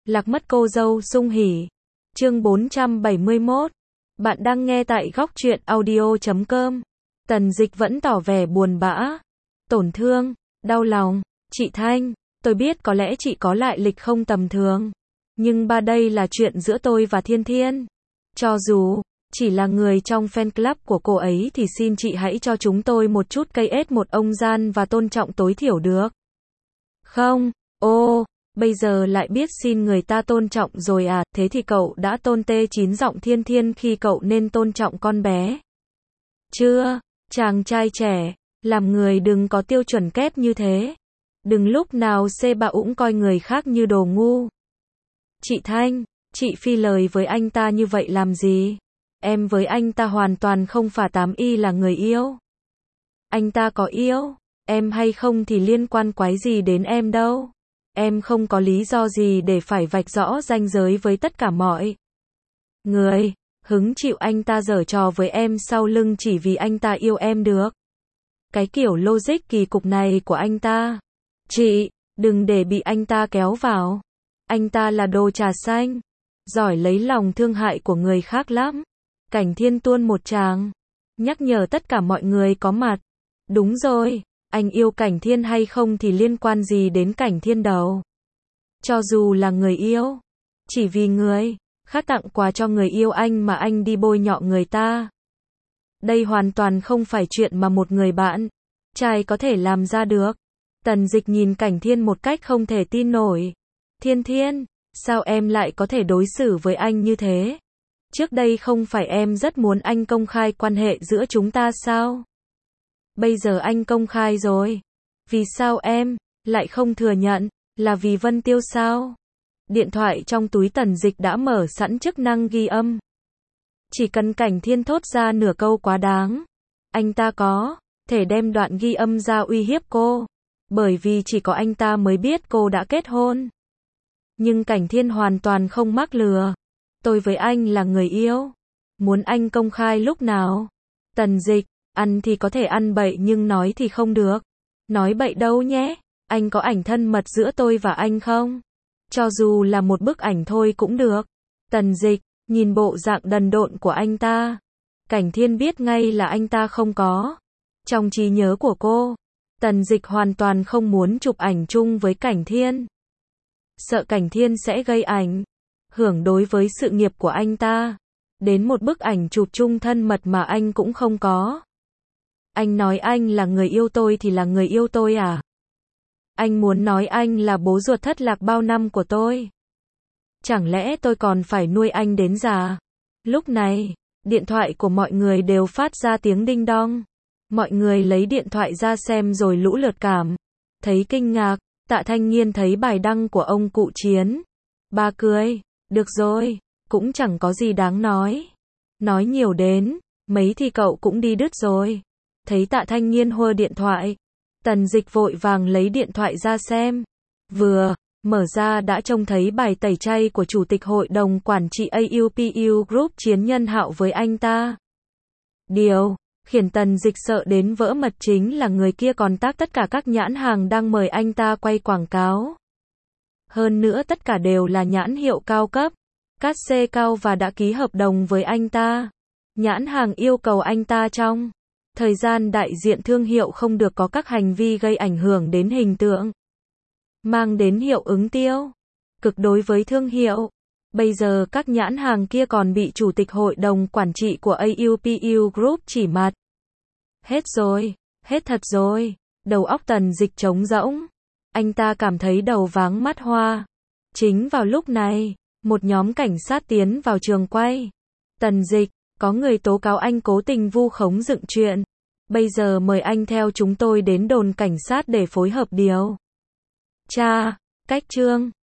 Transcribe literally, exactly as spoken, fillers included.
Lạc mất cô dâu sung hỉ. Chương bốn trăm bảy mươi mốt. Bạn đang nghe tại góc truyện audio chấm com. Tần Dịch vẫn tỏ vẻ buồn bã, tổn thương, đau lòng. Chị Thanh, tôi biết có lẽ chị có lại lịch không tầm thường. Nhưng ba đây là chuyện giữa tôi và Thiên Thiên. Cho dù chỉ là người trong fan club của cô ấy thì xin chị hãy cho chúng tôi một chút cây ết một ông gian và tôn trọng tối thiểu được không? Ô, bây giờ lại biết xin người ta tôn trọng rồi à, thế thì cậu đã tôn tê chín giọng Thiên Thiên khi cậu nên tôn trọng con bé. Chưa, chàng trai trẻ, làm người đừng có tiêu chuẩn kép như thế. Đừng lúc nào xê bạ ũng coi người khác như đồ ngu. Chị Thanh, chị phi lời với anh ta như vậy làm gì? Em với anh ta hoàn toàn không phải tám y là người yêu. Anh ta có yêu em hay không thì liên quan quái gì đến em đâu. Em không có lý do gì để phải vạch rõ ranh giới với tất cả mọi người. Hứng chịu anh ta giở trò với em sau lưng chỉ vì anh ta yêu em được. Cái kiểu logic kỳ cục này của anh ta. Chị, đừng để bị anh ta kéo vào. Anh ta là đồ trà xanh, giỏi lấy lòng thương hại của người khác lắm. Cảnh Thiên tuôn một tràng, nhắc nhở tất cả mọi người có mặt. Đúng rồi, anh yêu Cảnh Thiên hay không thì liên quan gì đến Cảnh Thiên đâu. Cho dù là người yêu, chỉ vì người khác tặng quà cho người yêu anh mà anh đi bôi nhọ người ta. Đây hoàn toàn không phải chuyện mà một người bạn trai có thể làm ra được. Tần Dịch nhìn Cảnh Thiên một cách không thể tin nổi. Thiên Thiên, sao em lại có thể đối xử với anh như thế? Trước đây không phải em rất muốn anh công khai quan hệ giữa chúng ta sao? Bây giờ anh công khai rồi. Vì sao em lại không thừa nhận? Là vì Vân Tiêu sao? Điện thoại trong túi Tần Dịch đã mở sẵn chức năng ghi âm. Chỉ cần Cảnh Thiên thốt ra nửa câu quá đáng, anh ta có thể đem đoạn ghi âm ra uy hiếp cô. Bởi vì chỉ có anh ta mới biết cô đã kết hôn. Nhưng Cảnh Thiên hoàn toàn không mắc lừa. Tôi với anh là người yêu. Muốn anh công khai lúc nào? Tần Dịch, ăn thì có thể ăn bậy nhưng nói thì không được. Nói bậy đâu nhé. Anh có ảnh thân mật giữa tôi và anh không? Cho dù là một bức ảnh thôi cũng được. Tần Dịch, nhìn bộ dạng đần độn của anh ta. Cảnh Thiên biết ngay là anh ta không có. Trong trí nhớ của cô, Tần Dịch hoàn toàn không muốn chụp ảnh chung với Cảnh Thiên. Sợ Cảnh Thiên sẽ gây ảnh hưởng đối với sự nghiệp của anh ta. Đến một bức ảnh chụp chung thân mật mà anh cũng không có. Anh nói anh là người yêu tôi thì là người yêu tôi à? Anh muốn nói anh là bố ruột thất lạc bao năm của tôi. Chẳng lẽ tôi còn phải nuôi anh đến già? Lúc này, điện thoại của mọi người đều phát ra tiếng đinh đong. Mọi người lấy điện thoại ra xem rồi lũ lượt cảm thấy kinh ngạc. Tạ Thanh Nghiên thấy bài đăng của ông cụ Chiến. Bà cười, được rồi, cũng chẳng có gì đáng nói. Nói nhiều đến, mấy thì cậu cũng đi đứt rồi. Thấy Tạ Thanh Nghiên hô điện thoại. Tần Dịch vội vàng lấy điện thoại ra xem. Vừa mở ra đã trông thấy bài tẩy chay của Chủ tịch Hội đồng Quản trị a u pê u Group Chiến Nhân Hạo với anh ta. Điều khiến Tần Dịch sợ đến vỡ mật chính là người kia còn tag tất cả các nhãn hàng đang mời anh ta quay quảng cáo. Hơn nữa tất cả đều là nhãn hiệu cao cấp, cát xê cao và đã ký hợp đồng với anh ta. Nhãn hàng yêu cầu anh ta trong thời gian đại diện thương hiệu không được có các hành vi gây ảnh hưởng đến hình tượng, mang đến hiệu ứng tiêu cực đối với thương hiệu. Bây giờ các nhãn hàng kia còn bị Chủ tịch Hội đồng Quản trị của a u pê u Group chỉ mặt. Hết rồi, hết thật rồi. Đầu óc Tần Dịch trống rỗng. Anh ta cảm thấy đầu váng mắt hoa. Chính vào lúc này, một nhóm cảnh sát tiến vào trường quay. Tần Dịch, có người tố cáo anh cố tình vu khống dựng chuyện. Bây giờ mời anh theo chúng tôi đến đồn cảnh sát để phối hợp điều tra. Cách chương